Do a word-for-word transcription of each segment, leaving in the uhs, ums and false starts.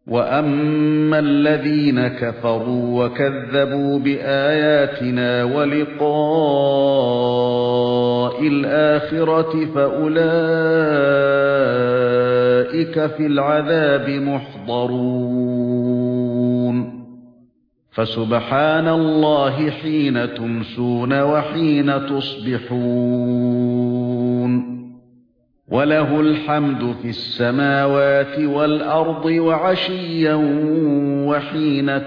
وَأَمَّا الَّذِينَ كَفَرُوا وَكَذَّبُوا بِآيَاتِنَا وَلِقَاءِ الْآخِرَةِ فَأُولَئِكَ فِي الْعَذَابِ مُحْضَرُونَ فَسُبْحَانَ اللَّهِ حِينَ تُمْسُونَ وَحِينَ تُصْبِحُونَ وَلَهُ الْحَمْدُ فِي السَّمَاوَاتِ وَالْأَرْضِ وَعَشِيًّا وَحِينَ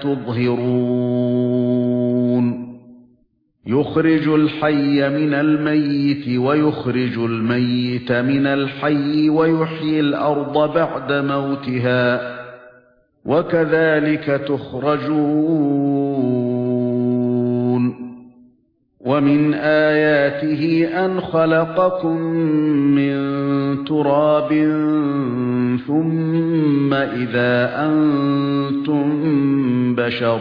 تُظْهِرُونَ يُخْرِجُ الْحَيَّ مِنَ الْمَيِّتِ وَيُخْرِجُ الْمَيِّتَ مِنَ الْحَيِّ وَيُحْيِي الْأَرْضَ بَعْدَ مَوْتِهَا وَكَذَلِكَ تُخْرَجُونَ وَمِنْ آيَاتِهِ أَنْ خَلَقَكُم مِّن تُرَابٍ ثُمَّ إِذَا أَنْتُمْ بَشَرٌ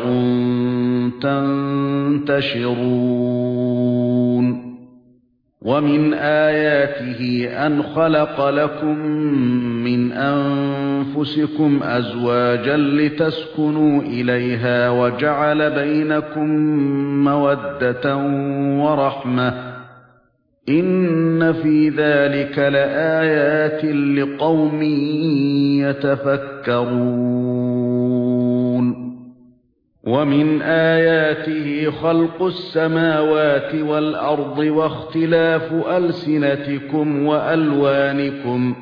تَنْتَشِرُونَ وَمِنْ آيَاتِهِ أَنْ خَلَقَ لَكُم مِّنْ أَنفُسِكُمْ أَزْوَاجًا لِتَسْكُنُوا إِلَيْهَا وَجَعَلَ بَيْنَكُم مَّوَدَّةً وَرَحْمَةً إِنَّ فِي ذَلِكَ لَآيَاتٍ لِقَوْمٍ يَتَفَكَّرُونَ وَمِنْ آيَاتِهِ خَلْقُ السَّمَاوَاتِ وَالْأَرْضِ وَاخْتِلَافُ أَلْسِنَتِكُمْ وَأَلْوَانِكُمْ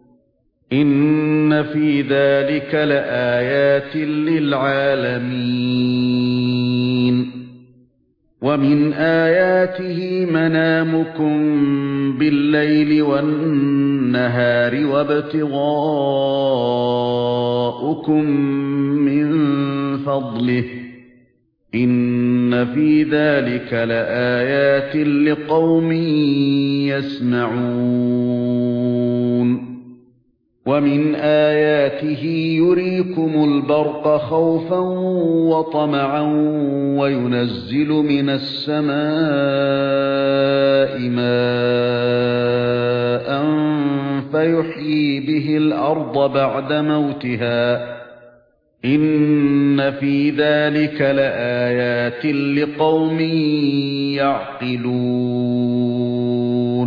إِنَّ فِي ذَلِكَ لَآيَاتٍ لِلْعَالَمِينَ وَمِنْ آيَاتِهِ مَنَامُكُمْ بِاللَّيْلِ وَالنَّهَارِ وَابْتِغَاؤُكُمْ مِنْ فَضْلِهِ إِنَّ فِي ذَلِكَ لَآيَاتٍ لِقَوْمٍ يَسْمَعُونَ وَمِنْ آيَاتِهِ يُرِيكُمُ الْبَرْقَ خَوْفًا وَطَمَعًا وَيُنَزِّلُ مِنَ السَّمَاءِ مَاءً فَيُحْيِي بِهِ الْأَرْضَ بَعْدَ مَوْتِهَا إِنَّ فِي ذَلِكَ لَآيَاتٍ لِقَوْمٍ يَعْقِلُونَ